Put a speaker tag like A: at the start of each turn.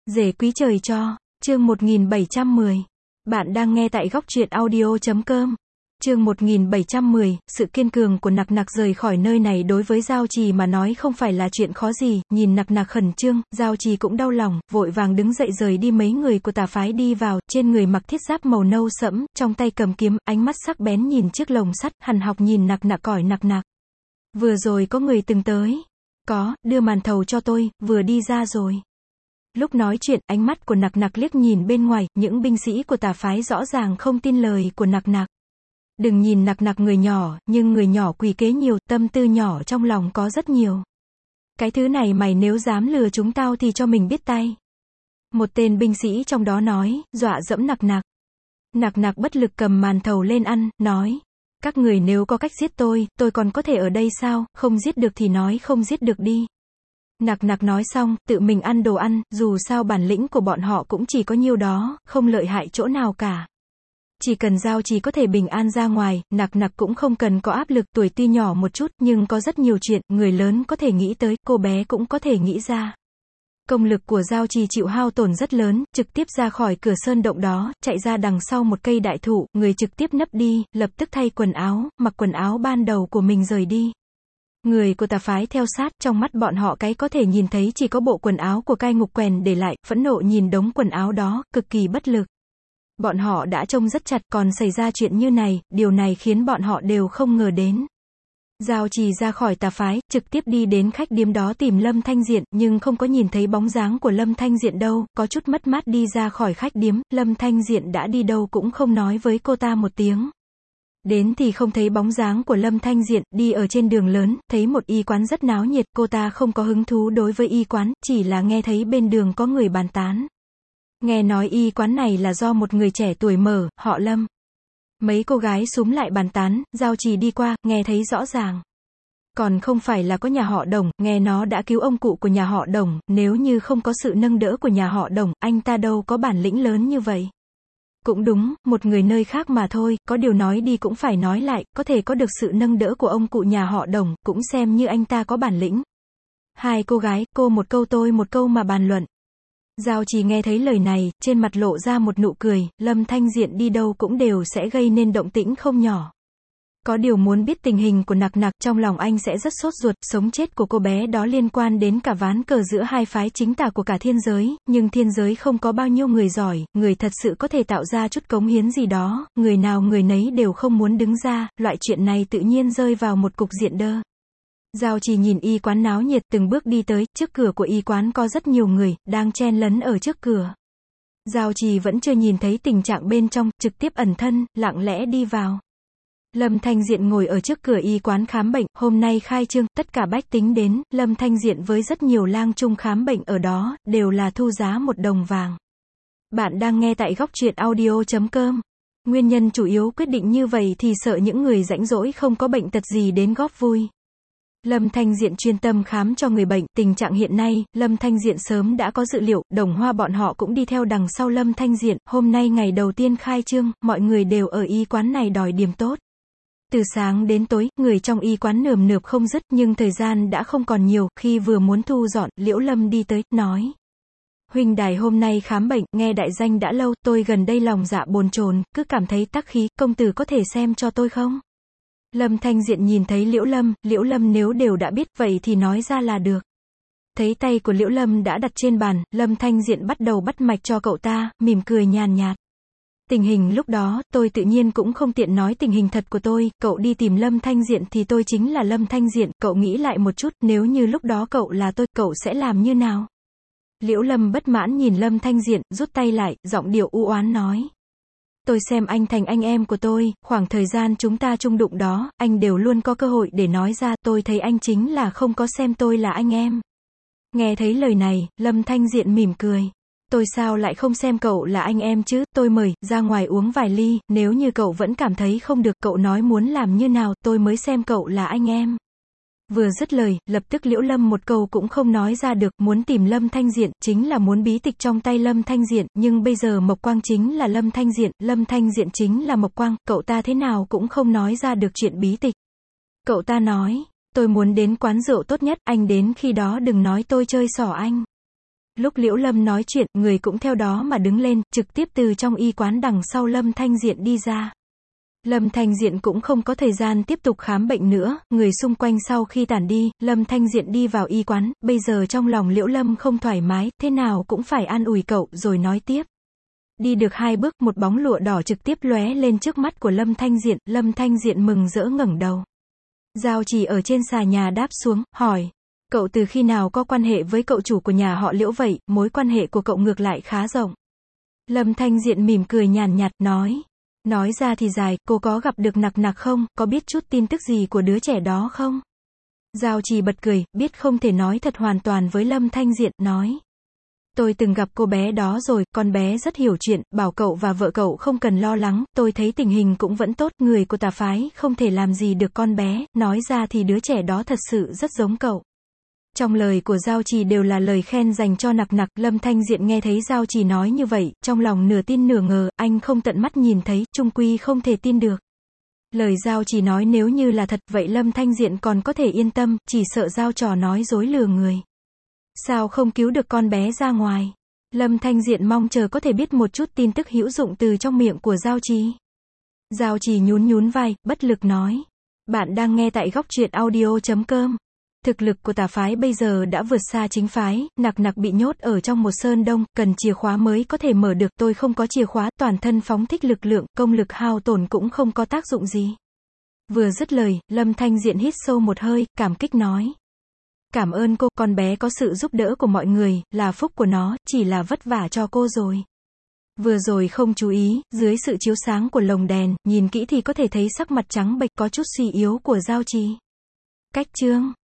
A: Rể quý trời cho, chương 1710. Bạn đang nghe tại góc truyện audio.com. Chương 1710, sự kiên cường của Nặc Nặc rời khỏi nơi này đối với Giao Trì mà nói không phải là chuyện khó gì, nhìn Nặc Nặc khẩn trương, Giao Trì cũng đau lòng, vội vàng đứng dậy rời đi. Mấy người của tà phái đi vào, trên người mặc thiết giáp màu nâu sẫm, trong tay cầm kiếm, ánh mắt sắc bén nhìn chiếc lồng sắt, hằn học nhìn Nặc Nặc hỏi Nặc Nặc. Vừa rồi có người từng tới. Có, đưa màn thầu cho tôi, vừa đi ra rồi. Lúc nói chuyện, ánh mắt của Nặc Nặc liếc nhìn bên ngoài, những binh sĩ của tà phái rõ ràng không tin lời của Nặc Nặc. Đừng nhìn Nặc Nặc người nhỏ, nhưng người nhỏ quỷ kế nhiều, tâm tư nhỏ trong lòng có rất nhiều. Cái thứ này mày nếu dám lừa chúng tao thì cho mình biết tay. Một tên binh sĩ trong đó nói, dọa dẫm Nặc Nặc. Nặc Nặc bất lực cầm màn thầu lên ăn, nói. Các người nếu có cách giết tôi còn có thể ở đây sao, không giết được thì nói không giết được đi. Nặc Nặc nói xong, tự mình ăn đồ ăn, dù sao bản lĩnh của bọn họ cũng chỉ có nhiêu đó, không lợi hại chỗ nào cả. Chỉ cần Giao Trì có thể bình an ra ngoài, Nặc Nặc cũng không cần có áp lực, tuổi tuy nhỏ một chút, nhưng có rất nhiều chuyện, người lớn có thể nghĩ tới, cô bé cũng có thể nghĩ ra. Công lực của Giao Trì chịu hao tổn rất lớn, trực tiếp ra khỏi cửa sơn động đó, chạy ra đằng sau một cây đại thụ, người trực tiếp nấp đi, lập tức thay quần áo, mặc quần áo ban đầu của mình rời đi. Người của tà phái theo sát, trong mắt bọn họ cái có thể nhìn thấy chỉ có bộ quần áo của cai ngục quèn để lại, phẫn nộ nhìn đống quần áo đó, cực kỳ bất lực. Bọn họ đã trông rất chặt, còn xảy ra chuyện như này, điều này khiến bọn họ đều không ngờ đến. Giao Trì ra khỏi tà phái, trực tiếp đi đến khách điếm đó tìm Lâm Thanh Diện, nhưng không có nhìn thấy bóng dáng của Lâm Thanh Diện đâu, có chút mất mát đi ra khỏi khách điếm, Lâm Thanh Diện đã đi đâu cũng không nói với cô ta một tiếng. Đến thì không thấy bóng dáng của Lâm Thanh Diện, đi ở trên đường lớn, thấy một y quán rất náo nhiệt, cô ta không có hứng thú đối với y quán, chỉ là nghe thấy bên đường có người bàn tán. Nghe nói y quán này là do một người trẻ tuổi mở, họ Lâm. Mấy cô gái xúm lại bàn tán, Giao Trì đi qua, nghe thấy rõ ràng. Còn không phải là có nhà họ Đồng, nghe nó đã cứu ông cụ của nhà họ Đồng, nếu như không có sự nâng đỡ của nhà họ Đồng, anh ta đâu có bản lĩnh lớn như vậy. Cũng đúng, một người nơi khác mà thôi, có điều nói đi cũng phải nói lại, có thể có được sự nâng đỡ của ông cụ nhà họ Đồng, cũng xem như anh ta có bản lĩnh. Hai cô gái, cô một câu tôi một câu mà bàn luận. Giao Trì nghe thấy lời này, trên mặt lộ ra một nụ cười, Lâm Thanh Diện đi đâu cũng đều sẽ gây nên động tĩnh không nhỏ. Có điều muốn biết tình hình của Nặc Nặc, trong lòng anh sẽ rất sốt ruột, sống chết của cô bé đó liên quan đến cả ván cờ giữa hai phái chính tà của cả thiên giới, nhưng thiên giới không có bao nhiêu người giỏi, người thật sự có thể tạo ra chút cống hiến gì đó, người nào người nấy đều không muốn đứng ra, loại chuyện này tự nhiên rơi vào một cục diện đơ. Giao Trì nhìn y quán náo nhiệt từng bước đi tới, trước cửa của y quán có rất nhiều người, đang chen lấn ở trước cửa. Giao Trì vẫn chưa nhìn thấy tình trạng bên trong, trực tiếp ẩn thân, lặng lẽ đi vào. Lâm Thanh Diện ngồi ở trước cửa y quán khám bệnh, hôm nay khai trương, tất cả bách tính đến, Lâm Thanh Diện với rất nhiều lang trung khám bệnh ở đó, đều là thu giá 1 đồng vàng. Bạn đang nghe tại góc truyện audio.com. Nguyên nhân chủ yếu quyết định như vậy thì sợ những người rãnh rỗi không có bệnh tật gì đến góp vui. Lâm Thanh Diện chuyên tâm khám cho người bệnh, tình trạng hiện nay, Lâm Thanh Diện sớm đã có dự liệu, Đồng Hoa bọn họ cũng đi theo đằng sau Lâm Thanh Diện, hôm nay ngày đầu tiên khai trương, mọi người đều ở y quán này đòi điểm tốt. Từ sáng đến tối, người trong y quán nườm nượp không dứt, nhưng thời gian đã không còn nhiều, khi vừa muốn thu dọn, Liễu Lâm đi tới, nói. Huynh đài hôm nay khám bệnh, nghe đại danh đã lâu, tôi gần đây lòng dạ bồn chồn, cứ cảm thấy tắc khí, công tử có thể xem cho tôi không? Lâm Thanh Diện nhìn thấy Liễu Lâm nếu đều đã biết, vậy thì nói ra là được. Thấy tay của Liễu Lâm đã đặt trên bàn, Lâm Thanh Diện bắt đầu bắt mạch cho cậu ta, mỉm cười nhàn nhạt. Tình hình lúc đó, tôi tự nhiên cũng không tiện nói tình hình thật của tôi, cậu đi tìm Lâm Thanh Diện thì tôi chính là Lâm Thanh Diện, cậu nghĩ lại một chút, nếu như lúc đó cậu là tôi, cậu sẽ làm như nào? Liễu Lâm bất mãn nhìn Lâm Thanh Diện, rút tay lại, giọng điệu u oán nói. Tôi xem anh thành anh em của tôi, khoảng thời gian chúng ta chung đụng đó, anh đều luôn có cơ hội để nói ra, tôi thấy anh chính là không có xem tôi là anh em. Nghe thấy lời này, Lâm Thanh Diện mỉm cười. Tôi sao lại không xem cậu là anh em chứ, tôi mời, ra ngoài uống vài ly, nếu như cậu vẫn cảm thấy không được, cậu nói muốn làm như nào, tôi mới xem cậu là anh em. Vừa dứt lời, lập tức Liễu Lâm một câu cũng không nói ra được, muốn tìm Lâm Thanh Diện, chính là muốn bí tịch trong tay Lâm Thanh Diện, nhưng bây giờ Mộc Quang chính là Lâm Thanh Diện chính là Mộc Quang, cậu ta thế nào cũng không nói ra được chuyện bí tịch. Cậu ta nói, tôi muốn đến quán rượu tốt nhất, anh đến khi đó đừng nói tôi chơi xỏ anh. Lúc Liễu Lâm nói chuyện, người cũng theo đó mà đứng lên, trực tiếp từ trong y quán đằng sau Lâm Thanh Diện đi ra. Lâm Thanh Diện cũng không có thời gian tiếp tục khám bệnh nữa, người xung quanh sau khi tản đi, Lâm Thanh Diện đi vào y quán, bây giờ trong lòng Liễu Lâm không thoải mái, thế nào cũng phải an ủi cậu, rồi nói tiếp. Đi được 2 bước, một bóng lụa đỏ trực tiếp lóe lên trước mắt của Lâm Thanh Diện mừng rỡ ngẩng đầu. Giao Trì ở trên xà nhà đáp xuống, hỏi. Cậu từ khi nào có quan hệ với cậu chủ của nhà họ Liễu vậy, mối quan hệ của cậu ngược lại khá rộng. Lâm Thanh Diện mỉm cười nhàn nhạt, nói. Nói ra thì dài, cô có gặp được Nặc Nặc không, có biết chút tin tức gì của đứa trẻ đó không? Giao Trì bật cười, biết không thể nói thật hoàn toàn với Lâm Thanh Diện, nói. Tôi từng gặp cô bé đó rồi, con bé rất hiểu chuyện, bảo cậu và vợ cậu không cần lo lắng, tôi thấy tình hình cũng vẫn tốt, người của tà phái không thể làm gì được con bé, nói ra thì đứa trẻ đó thật sự rất giống cậu. Trong lời của Giao Trì đều là lời khen dành cho Nặc Nặc, Lâm Thanh Diện nghe thấy Giao Trì nói như vậy, trong lòng nửa tin nửa ngờ, anh không tận mắt nhìn thấy, chung quy không thể tin được. Lời Giao Trì nói nếu như là thật, vậy Lâm Thanh Diện còn có thể yên tâm, chỉ sợ Giao trò nói dối lừa người. Sao không cứu được con bé ra ngoài? Lâm Thanh Diện mong chờ có thể biết một chút tin tức hữu dụng từ trong miệng của Giao Trì. Giao Trì nhún vai, bất lực nói. Bạn đang nghe tại góc truyện audio.com. Thực lực của tà phái bây giờ đã vượt xa chính phái, Nặc Nặc bị nhốt ở trong một sơn đông, cần chìa khóa mới có thể mở được, tôi không có chìa khóa, toàn thân phóng thích lực lượng, công lực hao tổn cũng không có tác dụng gì. Vừa dứt lời, Lâm Thanh Diện hít sâu một hơi, cảm kích nói. Cảm ơn cô, con bé có sự giúp đỡ của mọi người, là phúc của nó, chỉ là vất vả cho cô rồi. Vừa rồi không chú ý, dưới sự chiếu sáng của lồng đèn, nhìn kỹ thì có thể thấy sắc mặt trắng bệch có chút suy yếu của Giao Trì. Cách chương